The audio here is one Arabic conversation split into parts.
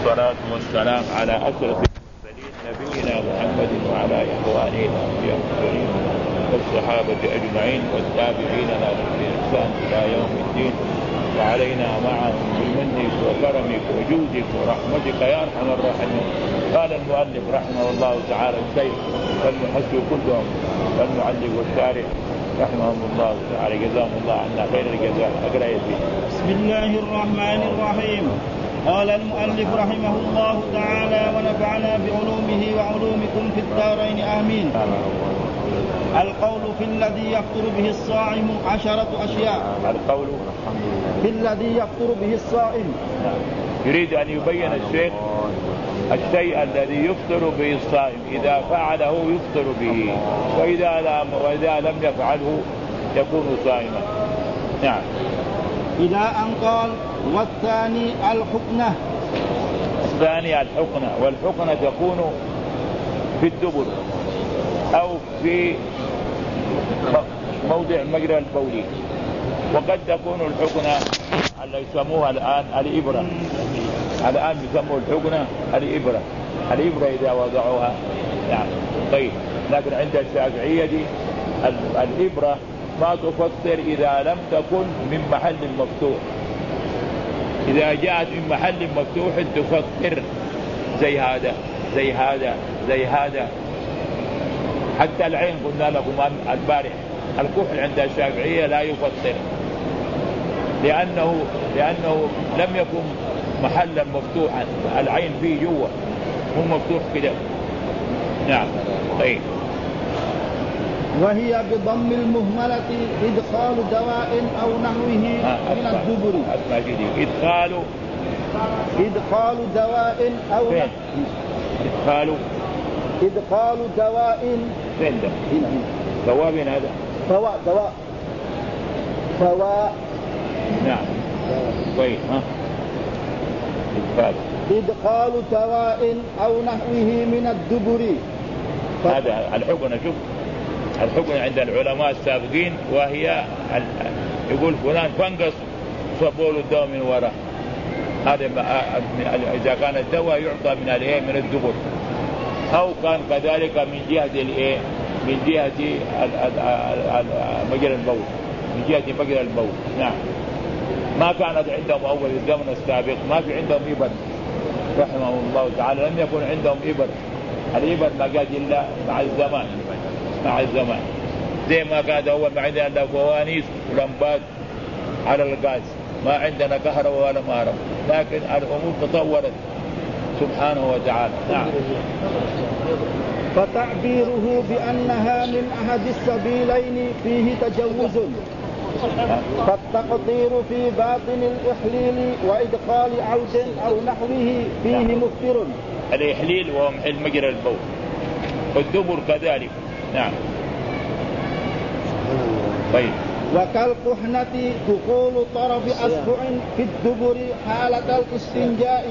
والصلاة والسلام على أشرف المرسلين نبينا محمد وعلى إخوانه الأنبياء والمرسلين والصحابة أجمعين والتابعين لهم بإحسان إلى يوم الدين وعلينا معهم بمنك وكرمك وجودك ورحمتك يا أرحم الراحمين. قال المؤلف رحمه الله تعالى الشيخ والمحسن كلهم والمعلق والشارح رحمهم الله تعالى جزاهم الله عنا خير الجزاء. أقرأ يزيد. بسم الله الرحمن الرحيم. قال المؤلف رحمه الله تعالى ونفعنا بعلومه وعلومكم في الدارين آمين. القول في الذي يفطر به الصائم 10 أشياء. القول في الذي يفطر به الصائم. يريد أن يبين الشيخ الشيء الذي يفطر به الصائم إذا فعله يفطر به وإذا لم يفعله يكون صائما. نعم. إلى أن قال والثاني الحقنة. الثاني الحقنة، والحقنة تكون في الدبر أو في موضع مجرى البول، وقد تكون الحقنة اللي يسموها الآن الإبرة. الآن يسموه الحقنة الإبرة إذا وضعوها. يعني طيب، لكن عند الشافعية دي الإبرة ما تفطر إذا لم تكن من محل مفتوح. إذا جاءت من محل مفتوح تفطر زي هذا. حتى العين قلنا لكم البارح الكحل عند الشافعية لا يفطر لأنه لم يكن محلا مفتوحا، العين فيه جوا مو مفتوح كده. نعم. طيب. وهي بضم المهملة إدخال دواء أو نحوه من الدبر. إدخال دواء أو إدخال دواء. فين ده؟ دواء من هذا؟ دواء. نعم. طيب. إدخال دواء أو نحوه من الدبر. هذا الحقنة. شوف الحقنة عند العلماء السابقين وهي يقول فلان فنقص صبوا له الدواء من وراء. هذا إذا كان الدواء يعطى من الدبر، أو كان كذلك من جهة مجرى البول، من جهة مجرى البول. نعم. ما كانت عندهم أول الزمن السابق ما في عندهم إبر رحمه الله تعالى، لم يكن عندهم إبر. الإبر ما قاد إلا مع الزمان زي ما كان أول ما عندنا إلا فوانيس ولمبات على الغاز، ما عندنا كهرباء ولا مهرب، لكن الأمور تطورت سبحانه وتعالى. نعم. فتعبيره بأنها من أحد السبيلين فيه تجوز، فالتقدير في باطن الإحليل وإدخال عود أو نحوه فيه مفتر. الإحليل وهو محل مجرى البول، والدبر كذلك. نعم. طيب. وكالقحنة دخول طرف أصبع في الدبر حالة الاستنجاء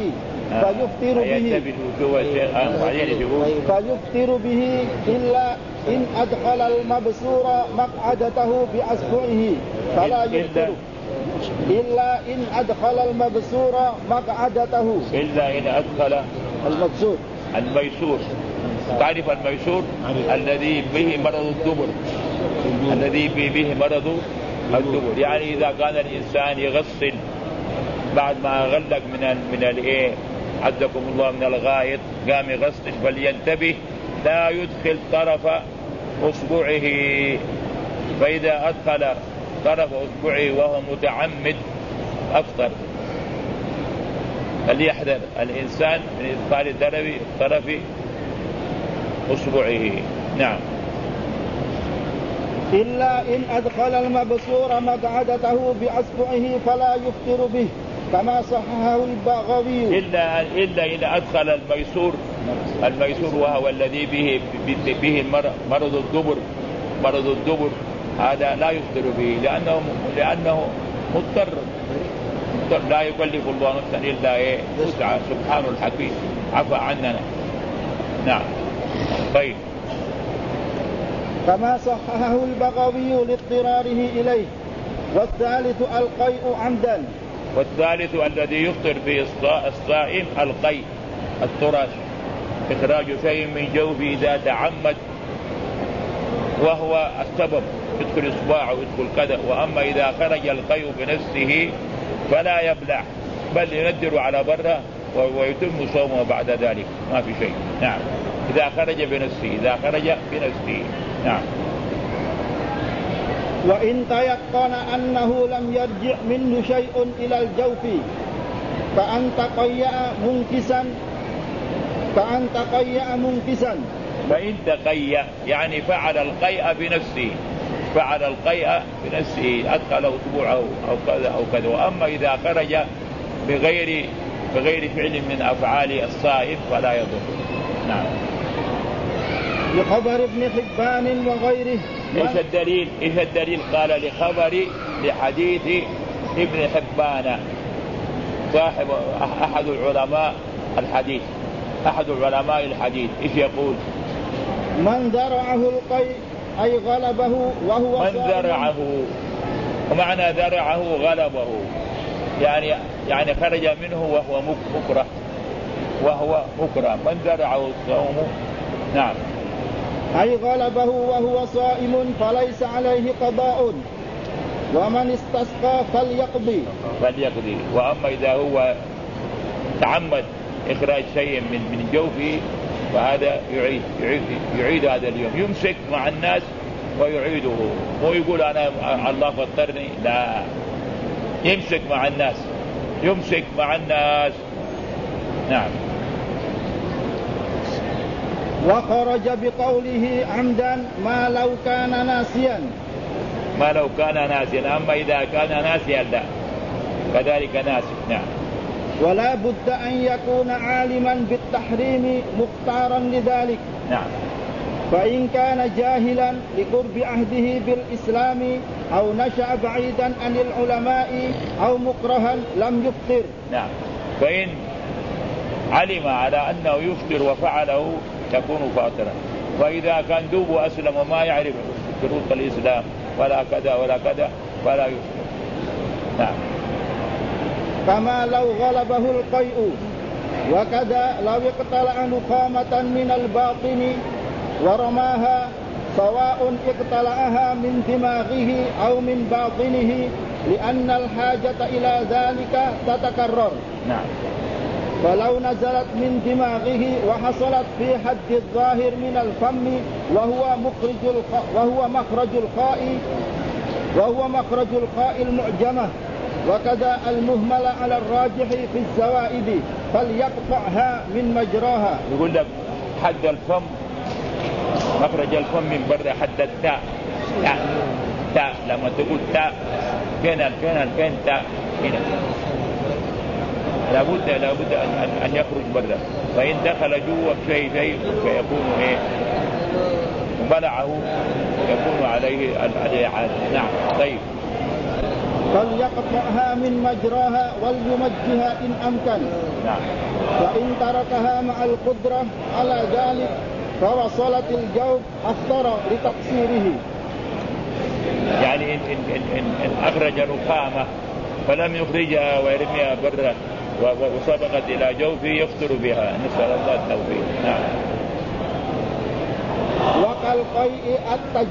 فيفتر به إلا إن أدخل المبصور مقعدته بأصبعه فلا يفتر. إلا إن أدخل المبصور مقعدته. إلا إن أدخل الميسور. تعرف الميسور الذي به مرض الدبر، يعني إذا كان الإنسان يغسل بعد ما غلق من عزكم الله من الغائط قام يغسل فلينتبه لا يدخل طرف أصبعه، فإذا أدخل طرف أصبعه وهو متعمد أفطر. فليحذر الإنسان من إدخال طرف أصبعه. نعم. إلا إن أدخل المبصور مقعدته بأصبعه فلا يفطر به كما صححه البغوي. إلا إن أدخل الميسور وهو الذي به مرض الدبر هذا لا يفطر به لأنه مضطر لا يكلف الله نفسا إلا وسعها سبحانه الحكيم عفى عننا. نعم. طيب. كما صححه البغوي لاضطراره إليه. والثالث القيء عمدا. والثالث الذي يفطر فيه الصائم القيء التراش، إخراج شيء من جوفه إذا تعمد وهو السبب، يدخل إصبعه ويدخل كذا. وأما إذا خرج القيء بنفسه فلا يبلع، بل يندر على بره ويتم صومه بعد ذلك، ما في شيء. نعم، إذا خرج بنفسه. نعم. وإن تيقن أنه لم يرجع منه شيء إلى الجوف فأن تقيأ منكسا. فإن تقيأ يعني فعل القيء بنفسه، أدخل أسبوعه أو كذا أو كذا. وأما إذا خرج بغير فعل من أفعال الصائم فلا يضر. نعم. لخبر ابن حبان وغيره. إيش الدليل؟ قال لحديث ابن حبان صاحب أحد علماء الحديث. إيش يقول؟ من ذرعه القيء أي غلبه وهو من ذرعه، ومعنى ذرعه غلبه يعني خرج منه وهو مكره. من ذرعه الصوم. نعم. أي غلبه وهو صائم فليس عليه قضاء، ومن استسقى فليقضي. وأما إذا هو تعمد إخراج شيء من جوفه فهذا يعيد هذا اليوم، يمسك مع الناس ويعيده، مو يقول أنا الله فطرني، لا، يمسك مع الناس. نعم. وخرج بقوله عمدا ما لو كان ناسيا. أما إذا كان ناسيا لا، كذلك ناسي. نعم. ولا بد أن يكون عالما بالتحريم مختارا لذلك. نعم. فإن كان جاهلا لقرب عهده بالإسلام أو نشأ بعيدا عن العلماء أو مكرها لم يفطر. نعم. فإن علم على أنه يفطر وفعله يكون فاطرا، وإذا كان دوب أسلم وما يعرف شروط الإسلام ولا كذا فلا يفطر. نعم. كما لو غلبه القيء، وكذا لو اقتلع نخامة من الباطن ورماها سواء اقتلعها من دماغه أو من باطنه لأن الحاجة إلى ذلك تتكرر. نعم. فلو نزلت من دماغه وحصلت في حد الظاهر من الفم وهو مخرج الخاء المعجمة، وكذا المهمل على الراجح في الزوائد فليقطعها من مجراها. يقول لك حد الفم، مخرج الفم من برا، حد التاء. تاء لما تقول تاء فين تاء هنا، لابد أن يخرج برا. فإن دخل جوا شيء فيكون بلعه يكون عليه الإعادة. نعم. طيب. فليقطعها من مجراها وليمجها إن أمكن. نعم. فإن تركها مع القدرة على ذلك فوصلت الجوف أفطر لتقصيره. يعني إن أخرج نخامة فلم يخرجها ويرميها برا وسبقت إلى جوفه يفطر بها، نسأل الله التوفيق. نعم. وكالقيء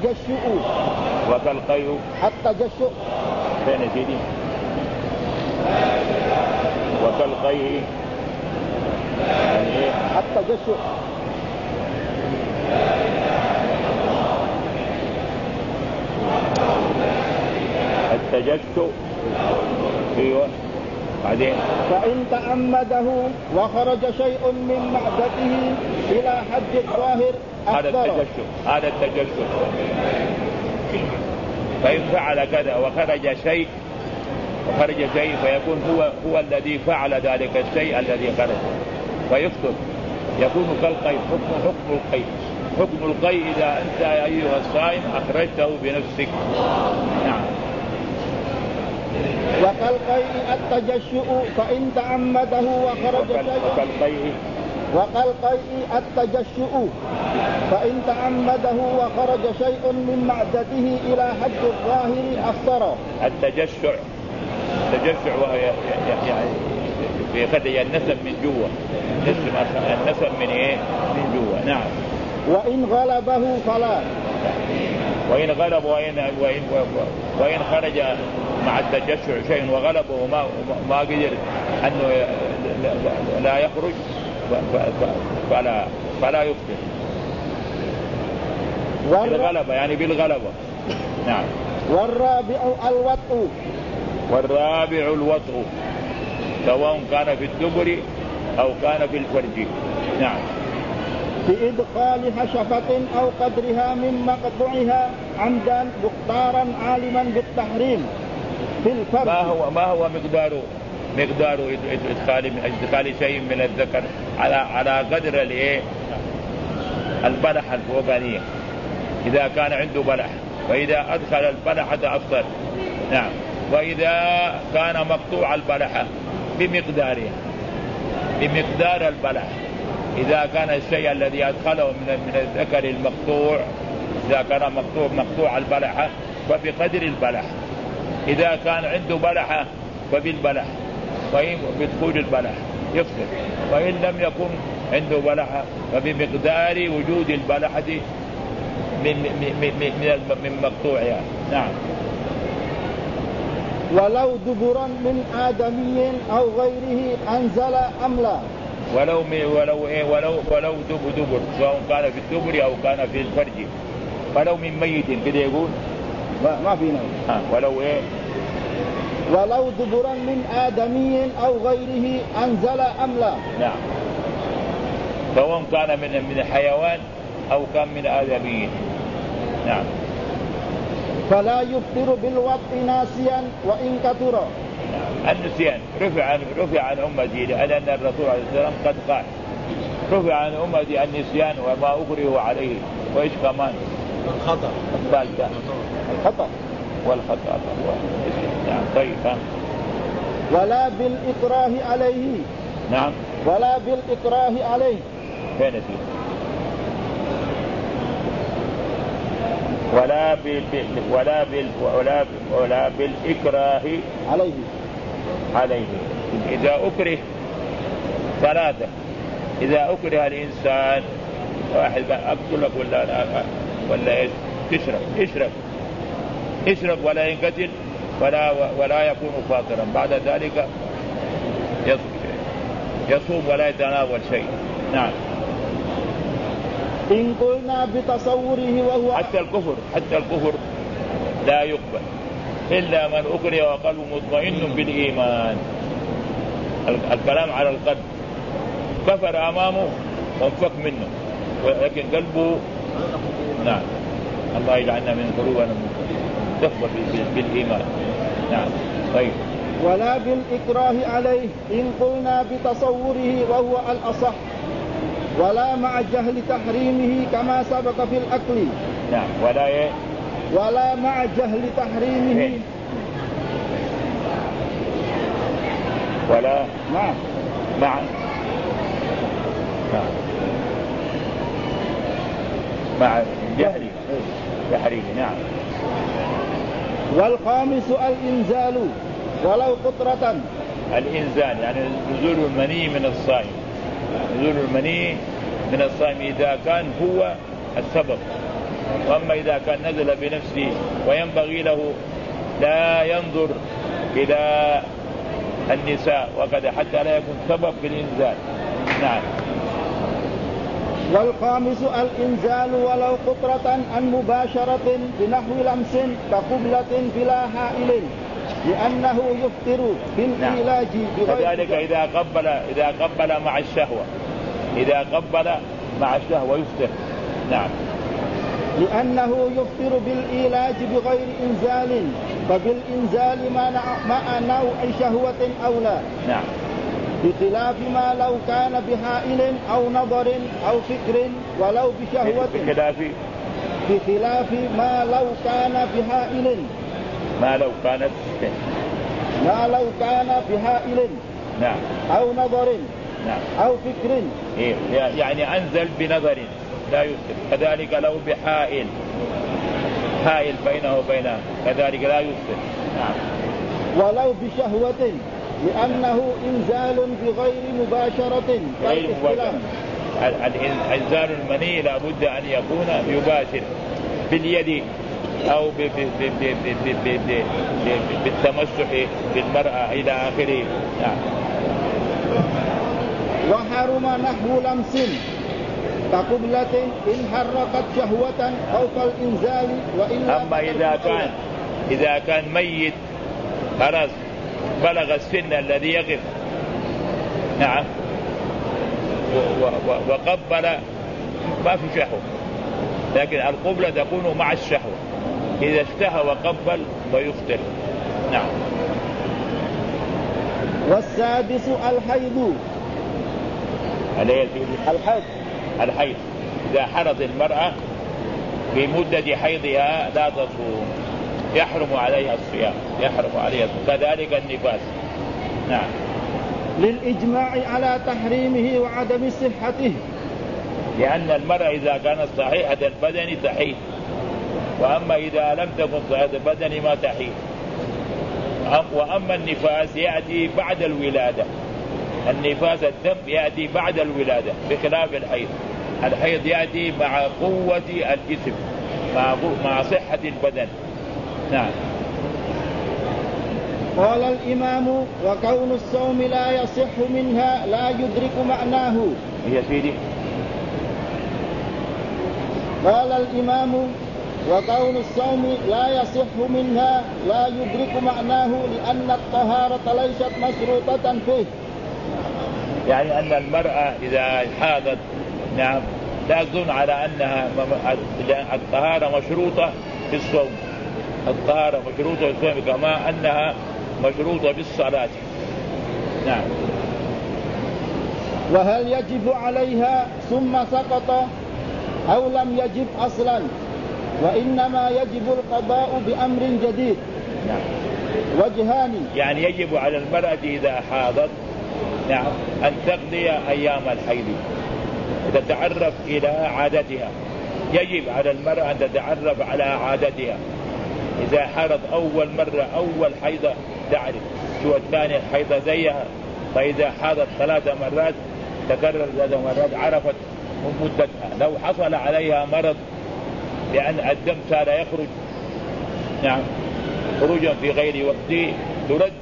التجشؤ فين سيدي؟ وكالقيء يعني التجشؤ. ايوه. بعدين فإن تعمده وخرج شيء من معدته إلى حد الظاهر هذا التجشؤ. فإن فعل كذا وخرج شيء فيكون هو الذي فعل ذلك الشيء الذي خرج فيفطر، يكون كالقيء. حكم القيء إذا أنت أيها الصائم أخرجته بنفسك. نعم. وكالقيء التجشؤ فإن تعمده وخرج شيء. وكالقيء التجشؤ فإن تعمده وخرج شيء من معدته إلى حد الظاهر أفطر. التجشع التجشع وهي يعني يخلي النسم من جوا، النسم من ايه؟ من جوا. نعم. وإن غلبه فلا. وإن غلب وإن خرج مع التجشع شيء وغلبه وما قدر أنه لا يخرج فلا يفطر. بالغلبة يعني بالغلبة. نعم. والرابع الوطء سواء كان في الدبر أو كان في الفرج. نعم. بإدخال حشفة أو قدرها من مقطعها عمدا مختارا عالما بالتحريم في الفرج. ما هو مقدار إدخال شيء من الذكر على قدر البلحة الفوقانية إذا كان عنده بلح، وإذا أدخل البلحة أفطر. نعم. وإذا كان مقطوع البلحة بمقدار البلح، إذا كان الشيء الذي أدخله من الذكر المقطوع، إذا كان مقطوع البلحة فبقدر البلح، إذا كان عنده بلحة فبالبلح، وإن بدخول البلح يفطر، وإن لم يكن عنده بلحة فبمقدار وجود البلحة من مقطوعها. نعم. ولو دبرا من آدمي أو غيره أنزل أم لا. ولو دبر سواء كان في الدبر أو كان في الفرج، ولو من ميت كده يقول ما فينا. ولو دبرا من آدمي أو غيره أنزل أم لا. نعم. سواء كان من حيوان أو كان من آدمي. نعم. فلا يفطر بالوطء ناسيا وإن كثر. النسيان رفع عن أمتي، لأن الرسول عليه السلام قد قال رفع عن أمتي النسيان وما أكره عليه. وإيش كمان؟ الخطأ والخطأ. نعم. طيب. ولا بالإكراه عليه. نعم. ولا بالإكراه عليه. فين نسيت؟ ولا بالإكراه عليه. إذا أكره ثلاثة. إذا أكره الإنسان، واحد أقول لك ولا اشرب ولا ينقتل ولا يكون فاطرا، بعد ذلك يصوم ولا يتناول شيء. نعم. إن قلنا بتصوره وهو حتى الكفر لا يقبل إلا من أكره وقلبه مطمئن بالإيمان. الكلام على القلب، كفر أمامه وانفك منه ولكن قلبه. نعم. الله يجعلنا من قلوبنا تخبر بالإيمان. نعم. طيب. ولا بالإكراه عليه إن قلنا بتصوره وهو الأصح، ولا مع جهل تحريمه كما سبق في الأكل. نعم. ولا مع جهل تحريمه. ولا مع جهل تحريمه. نعم. والخامس الإنزال ولو قطرة. الإنزال يعني نزول المني من الصائم. نزول المني من الصائم إذا كان هو السبب، وأما إذا كان نزل بنفسه وينبغي له لا ينظر إلى النساء وكذا حتى لا يكون سبب في الإنزال. نعم. والخامس الإنزال ولو قطرة عن مباشرة بنحو لمس كقبلة بلا حائل، لأنه يفطر بالعلاج بغير. كذلك إذا قبل مع الشهوة، يفطر. نعم. لأنه يفطر بالعلاج بغير إنزال، فبالإنزال مع نوع شهوة أولى. نعم. بخلاف ما لو كان بحائل أو نظر أو فكر ولو بشهوة. بخلاف ما لو كان بحائل. ما لو كان بحائل. نعم. أو نظر. نعم. أو فكر. يعني أنزل بنظر لا يفطر. كذلك لو بحائل بينه وبينها كذلك لا يفطر. نعم. ولو بشهوة لأنه إنزال بغير مباشرة. غير مباشرة. إنزال المني لابد أن يكون يباشر باليد أو بالتمسح بالمرأة إلى آخره. وحرم نحو لمس كقبلة إن حركت شهوة أو كالإنزال. وإلا أما إذا كان ميت خلاص بلغ السن الذي يقف نعم وقبل ما في شهوة، لكن القبلة تكون مع الشهوة. إذا اشتهى وقبل فيقتل. نعم. والسادس الحيض. الحيض إذا حرض المرأة في مدة حيضها لا تصوم، يحرم عليها الصيام، كذلك النفاس. نعم. للإجماع على تحريمه وعدم صحته، لأن المرأة إذا كانت صحيحة البدن تحيض، وأما إذا لم تكن صحيحة البدن ما تحيض. وأما النفاس يأتي بعد الولادة، النفاس الدم يأتي بعد الولادة بخلاف الحيض. الحيض يأتي مع قوة الجسم، مع صحة البدن. نعم. قال الإمام: وكون الصوم لا يصح منها لا يدرك معناه. يا سيدي. قال الإمام: وكون الصوم لا يصح منها لا يدرك معناه لأن الطهارة ليست مشروطة فيه. يعني أن المرأة إذا حاضت نعم لا تظن على أنها الطهارة مشروطة في الصوم. الطهارة مشروطة في الصوم كما أنها مشروطة بالصلاة. نعم. وهل يجب عليها ثم سقط أو لم يجب أصلا، وإنما يجب القضاء بأمر جديد. نعم. وجهان. يعني يجب على المرأة إذا حاضت نعم أن تقضي أيام الحيض وتتعرف إلى عادتها. يجب على المرأة أن تتعرف على عادتها. إذا حاضت أول مرة أول حيضة تعرف، شو الثاني الحيضة زيها. فإذا حاضت 3 مرات تكرر 3 مرات عرفت مدتها. لو حصل عليها مرض لأن الدم صار يخرج نعم خروجا في غير وقته ترد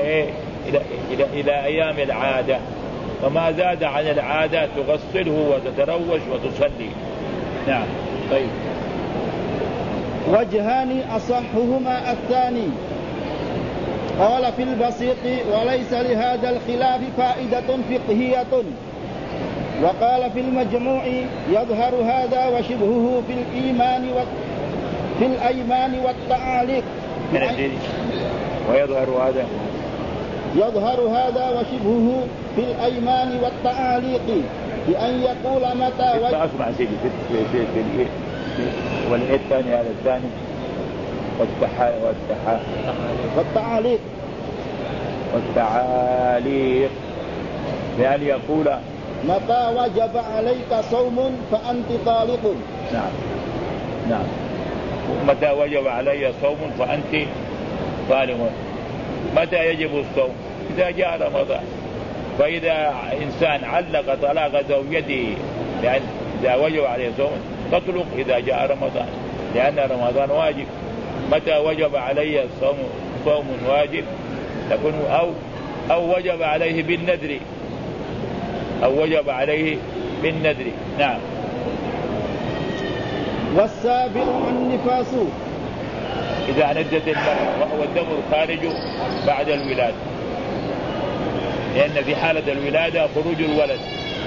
إلى أيام العادة، وما زاد عن العادة تغسله وتتروش وتصلي. نعم. طيب. وجهان أصحهما الثاني. قال في البسيط: وليس لهذا الخلاف فائدة فقهية. وقال في المجموع: يظهر هذا وشبهه في الأيمان والتعاليق. يظهر هذا وشبهه في الأيمان والتعاليق بأن يقول متى أسمع سيدي والثاني هذا الثاني والتعاليق بأن يقول متى وجب عليك صوم فأنت طالق. نعم. نعم. متى وجب علي صوم فأنت طالق. متى يجب الصوم؟ إذا جاء رمضان. فإذا إنسان علق طلاق زوجته لأن إذا وجب عليه صوم تطلق إذا جاء رمضان، لأن رمضان واجب. متى وجب علي صوم واجب تكون أو وجب عليه بالنذر. نعم. والسابع النفاس إذا ندت المرأة وهو الدم الخارج بعد الولادة، لأن في حالة الولادة خروج الولد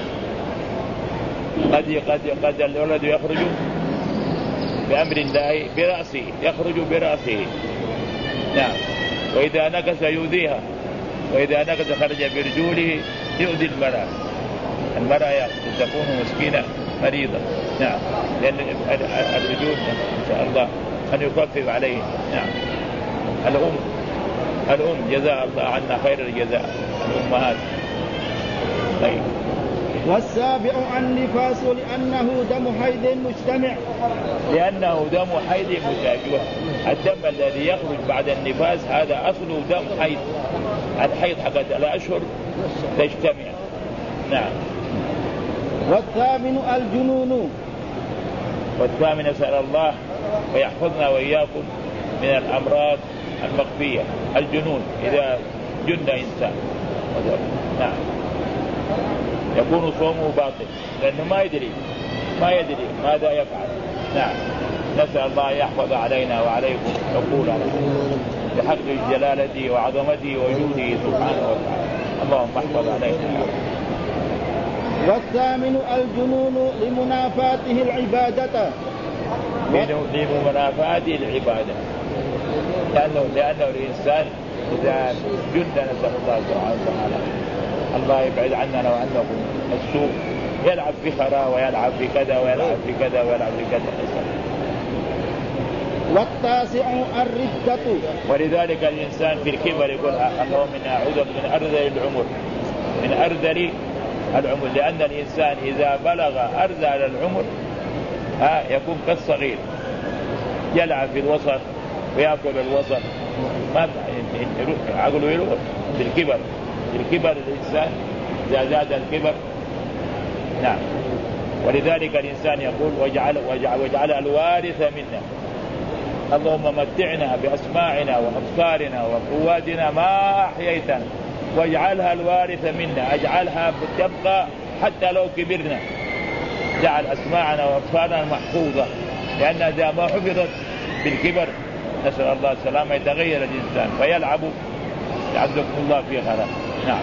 قد الولد يخرج بأمر الله برأسه، يخرج برأسه. نعم. وإذا نكس يؤذيها، وإذا نكس خرج برجوله يؤذي المرأة تكون مسكينة مريضة. نعم. لأن الرجول إن شاء الله أن يخفف عليه. نعم. الأم جزاء الله عنا خير الجزاء، الأمهات. طيب. والسابع النفاس لأنه دم حيض مجتمع. لأنه دم حيض مجتمع. الدم الذي يخرج بعد النفاس هذا أصله دم حيض. الحيض حقت الأشهر تجتمع. نعم. والثامن الجنون. والثامن نسأل الله ويحفظنا وإياكم من الأمراض المخفية. الجنون إذا جن إنسان. نعم. يكون صومه باطل لأنه ما يدري ماذا يفعل. نعم. نسأل الله يحفظ علينا وعليكم عقولنا بحق جلالته وعظمته وجوده سبحانه وتعالى. اللهم احفظ علينا. والثامن الجنون لمنافاته العبادة. لمنافاته العبادة لأنه الإنسان إذا جن نسأل الله سبحانه وتعالى الله يبعد عننا وعنكم السوء، يلعب في خراء ويلعب في كذا ويلعب في كذا ويلعب في كذا. والتاسع الردة. ولذلك الإنسان في الكبر يقول اللهم إني أعوذ من أرذل العمر، من أرذل العمر، لأن الإنسان إذا بلغ أرذل العمر يكون كالصغير يلعب في الوسط ويأكل الوسط، ما عقله يروح في الكبر الإنسان إذا زاد الكبر. نعم. ولذلك الإنسان يقول واجعل الوارث منا، اللهم متعنا بأسماعنا وأبصارنا وقواتنا ما أحييتنا واجعلها الوارث منا، اجعلها تبقى حتى لو كبرنا، جعل أسماعنا وأبصارنا محفوظة، لأن إذا ما حفظت بالكبر نسأل الله السلامة يتغير الإنسان فيلعب يعزكم الله في خلاص. نعم.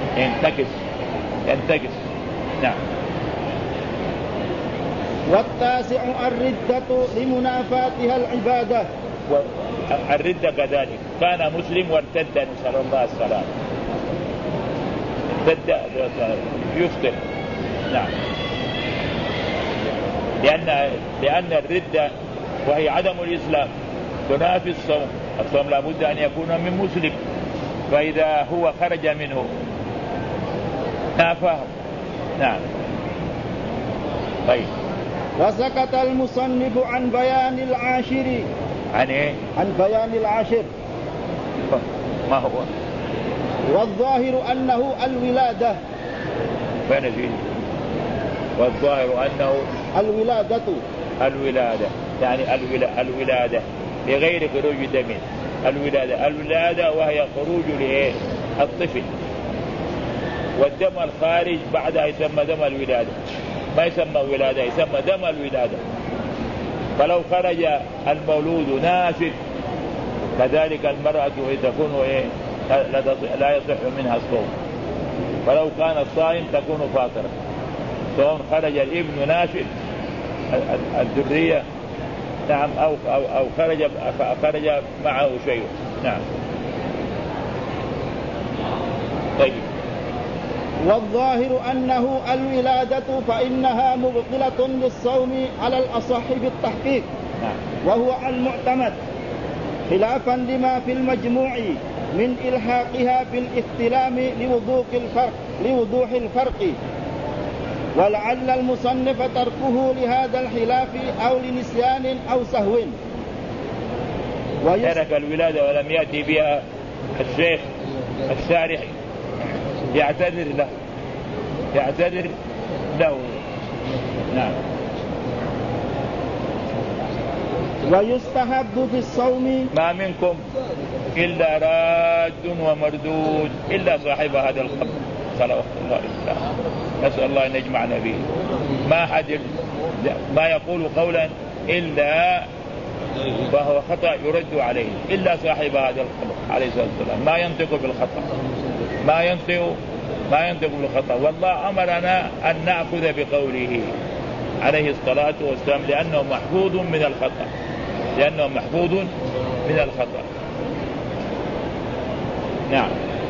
ينتكس. نعم. والتاسع الردة لمنافاتها العبادة. الردة كذلك، كان مسلم وارتد نسأل الله السلامة، ارتد يفطر. نعم. لأن الردة وهي عدم الإسلام تنافي الصوم. الصوم لابد أن يكون من مسلم، فإذا هو خرج منه نافاه. نعم. طيب. وسكت المصنف عن بيان العاشر. عن ايه؟ عن بيان العاشر. ما هو؟ والظاهر أنه الولادة. فين فيه؟ والظاهر أنه الولادة يعني الولادة لغير خروج دم. الولادة وهي خروج الطفل، والدم الخارج بعدها يسمى دم الولادة، ما يسمى ولادة، يسمى دم الولادة. فلو خرج المولود ناشف كذلك المرأة تكون لا يصح منها الصوم، فلو كان الصائم تكون فاطرة. سواء خرج الابن ناشف الذرية نعم أو خرج معه شيء. نعم. طيب. والظاهر أنه الولادة فإنها مبطلة للصوم على الأصح بالتحقيق. نعم. وهو المعتمد خلافا لما في المجموع من إلحاقها بالاستلام لوضوح الفرق، ولعل المصنف تركه لهذا الخلاف أو لنسيان أو سهو. ترك الولادة ولم يأتي بها الشيخ الشارح يعتذر له. نعم. ويستحب في الصوم ما منكم إلا راد ومردود إلا صاحب هذا القبر صلوات الله عليه. نسأل الله أن يجمعنا به. ما حد ما يقول قولا إلا فهو خطأ يرد عليه، إلا صاحب هذا القبر عليه الصلاة والسلام ما ينطق بالخطأ، ما ينطق بالخطأ. والله أمرنا أن نأخذ بقوله عليه الصلاة والسلام لأنه محفوظ من الخطأ. نعم.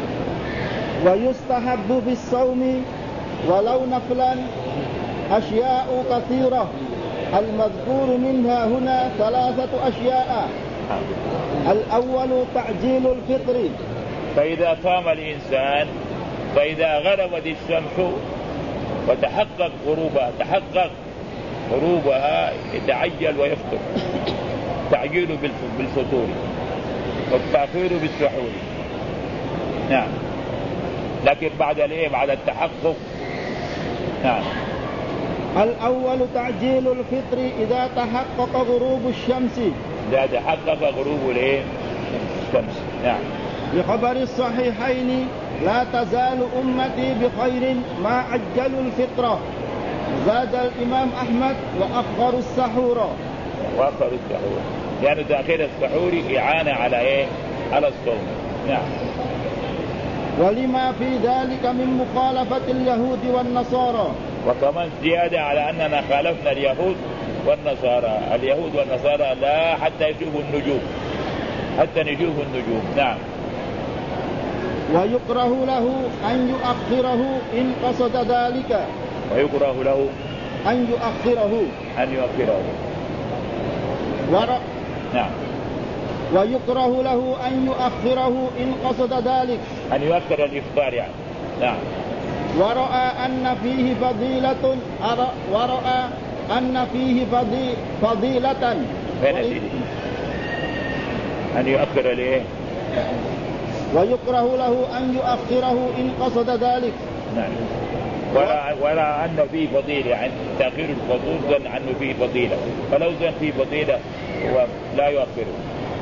ويستحب بالصوم ولو نفلا أشياء كثيرة، المذكور منها هنا 3 أشياء. الأول تعجيل الفطر، فإذا صام الإنسان فإذا غربت الشمس وتحقق غروبها يتعجل ويفطر، تعجيل بالفطور والتأخير بالسحور. نعم. لكن بعد التحقق. نعم. الأول تعجيل الفطر إذا تحقق غروب الشمس. إذا تحقق غروب الشمس. نعم. بخبر الصحيحين لا تزال أمتي بخير ما عجلوا الفطر. زاد الإمام أحمد وأخر السحور. يعني تأخير السحور إعانة على على الصوم. نعم. ولما في ذلك من مخالفة اليهود والنصارى. وكمان زيادة على أننا خالفنا اليهود والنصارى لا حتى يشوفوا النجوم، نعم. ويكره له أن يؤخره إن قصد ذلك. أن يؤخره. نعم. ويكره له أن يؤخره إن قصد ذلك. أن يؤخر الإفطار يعني. نعم. ورأى أن فيه فضيلة. أن يؤخر ليه. ويكره له أن يؤخره إن قصد ذلك. نعم. ورأى أن فيه فضيلة، يعني تأخير الفطور ظن أنه فيه فضيلة، فلو ظن فيه فضيلة هو لا يؤخره.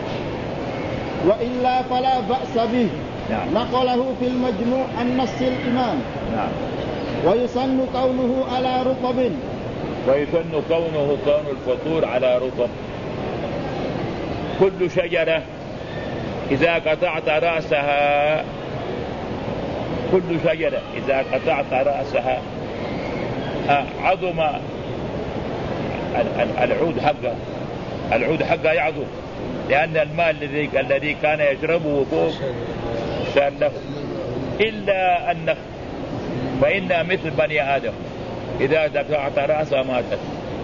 وإلا فلا بأس به. نعم. نقله في المجموع عن نص الإمام. نعم. ويسن كونه على رطب. كون الفطور على رطب. كل شجرة إذا قطعت رأسها عظم العود حقه يعظم، لأن الماء الذي كان يشربه فوق سال له. إلا النخل فإنها مثل بني آدم، إذا قطعت رأسها ماتت.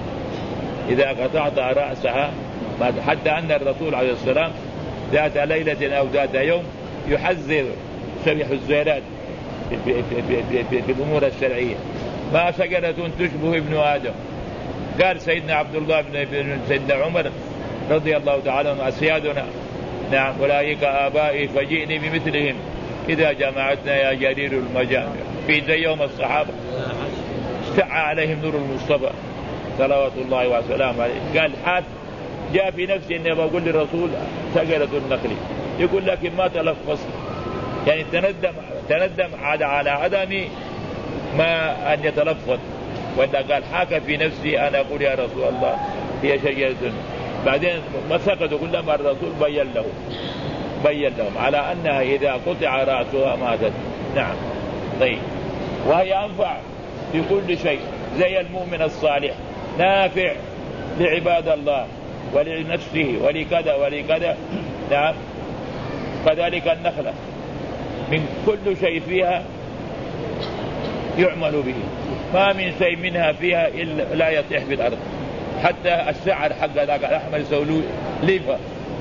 حتى أن الرسول عليه السلام ذات ليلة أو ذات يوم يحذر شبح الزيرات في الأمور الشرعية: ما شجرة تشبه ابن آدم. قال سيدنا عبد الله بن سيدنا عمر رضي الله تعالى عنه: أسيادنا نعم أولئك آبائي فجئني بمثلهم إذا جمعتنا يا جرير المجامع. في ذي يوم الصحابة اشتع عليهم نور المصطفى صلوات الله وسلامه عليه. قال حاد جاء في نفسي إني بقول للرسول شجرة النخل، يقول لكن ما تلفظ، يعني تندم على عدم ما أن يتلفظ، وإذا قال حاك في نفسي أنا أقول يا رسول الله هي شجرة. بعدين مسكته كلما الرسول بين لهم على أنها إذا قطع رأسها ماتت. نعم. طيب. وهي أنفع في كل شيء، زي المؤمن الصالح نافع لعباد الله ولنفسه ولكذا. نعم. كذلك النخلة من كل شيء فيها يعمل به، ما من شيء منها فيها إلا لا يطيح في الأرض. حتى الشعر حق ذاك الأحمر يسولوه ليفة،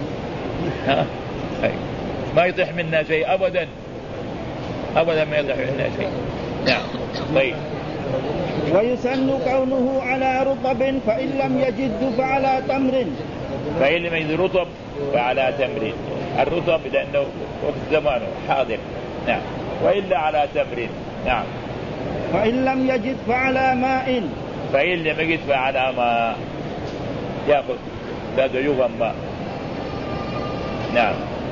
ما يطيح منها شيء أبدا ما يطيح منها شيء. نعم. طيب. ويسن كونه على رطب فإن لم يجد فعلى تمر. فإن لم يجد رطب فعلى تمر. الرطب لأنه وقت زمانه حاضر. نعم. وإلا على تمر. نعم. فإن لم يجد فعلى ماء. فإن لم يجد فعلى ماء يأخذ ذات يوغا ماء. نعم.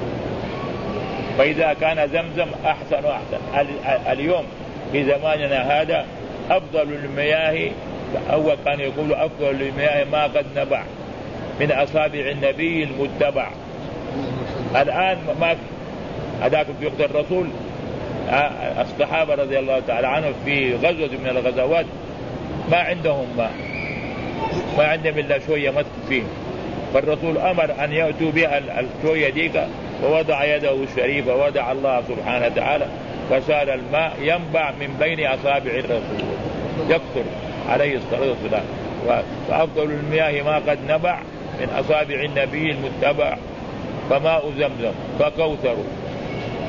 فإذا كان زمزم أحسن وأحسن. اليوم في زماننا هذا أفضل المياه، أول كان يقول أفضل المياه ما قد نبع من أصابع النبي المتبع. الآن ما هذاك في وقت الرسول الصحابة رضي الله تعالى عنهم في غزوة من الغزوات ما عندهم ماء، ما عندهم إلا شوية مت فيه، فالرسول أمر أن يأتوا بها الشوية ديك، ووضع يده الشريفة ووضع الله سبحانه وتعالى، فصار الماء ينبع من بين أصابع الرسول يكثر عليه الصلاة والسلام. فأفضل المياه ما قد نبع من أصابع النبي المتبع فماء زمزم فكوثر.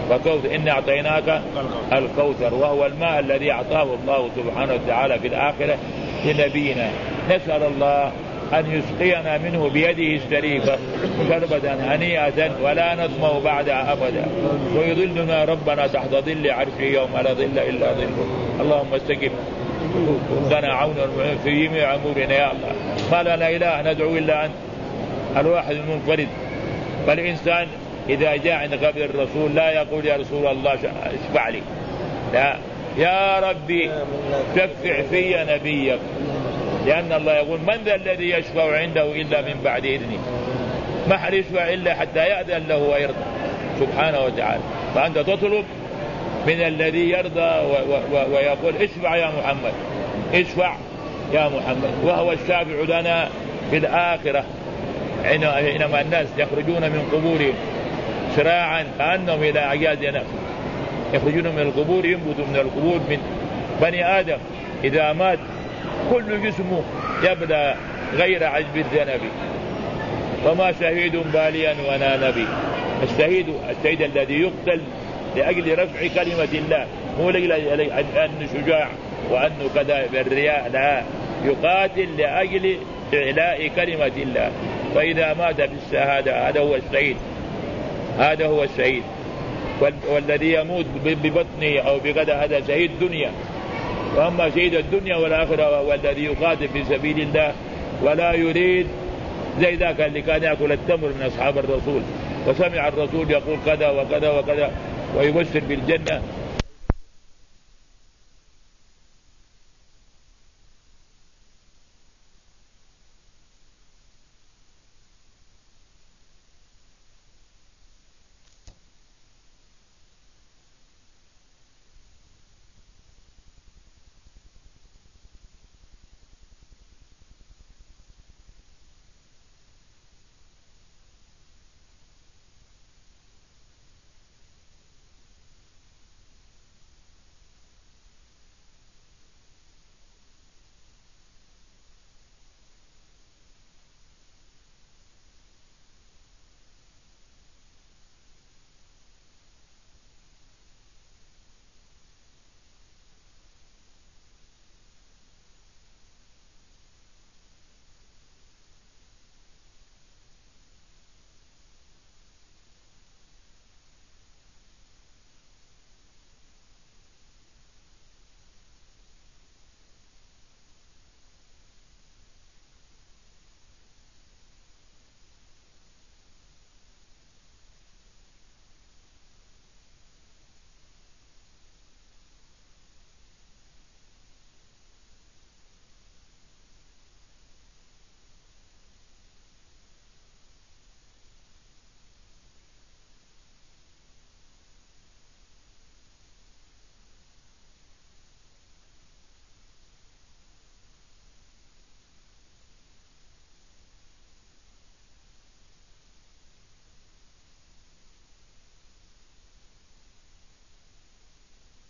وكوثر إن أعطيناك الكوثر، وهو الماء الذي أعطاه الله سبحانه وتعالى في الآخرة لنبينا. نسأل الله أن يسقينا منه بيده الشريفة شربة هنيئة ولا نظمأ بعدها أبدا، ويظلنا ربنا تحت ظل عرشه يوم لا ظل إلا ظله. اللهم استجب لنا عونا في جميع أمورنا يا الله، ما لنا إله ندعو إلا أنت الواحد المنفرد. فالإنسان إذا جاء عند قبر الرسول لا يقول يا رسول الله اشفع لي، لا، يا ربي شفع في نبيك، لأن الله يقول من ذا الذي يشفع عنده إلا من بعد إذنه، ما حد يشفع إلا حتى يأذن له ويرضى سبحانه وتعالى. فأنت تطلب من الذي يرضى ويقول اشفع يا محمد، اشفع يا محمد، وهو الشافع لنا في الآخرة حينما الناس يخرجون من قبورهم سراعا كأنهم إلى أعياد نخل، يخرجون من القبور، ينبتوا من القبور من بني آدم إذا مات كل جسمه يبلى غير عجب الذنب، وما شهيد باليا ولا نبي. الشهيد الذي يقتل لأجل رفع كلمة الله، مو لأجل أنه شجاع وأنه كذا بالرياء، لا، يقاتل لأجل إعلاء كلمة الله. فإذا مات بالشهادة هذا هو الشهيد. والذي يموت ببطنه أو بغدا هذا شهيد دنيا. وأما شهيد الدنيا والآخرة والذي يقاتل في سبيل الله ولا يريد، زي ذاك اللي كان يأكل التمر من أصحاب الرسول وسمع الرسول يقول كذا وكذا وكذا ويبشر بالجنة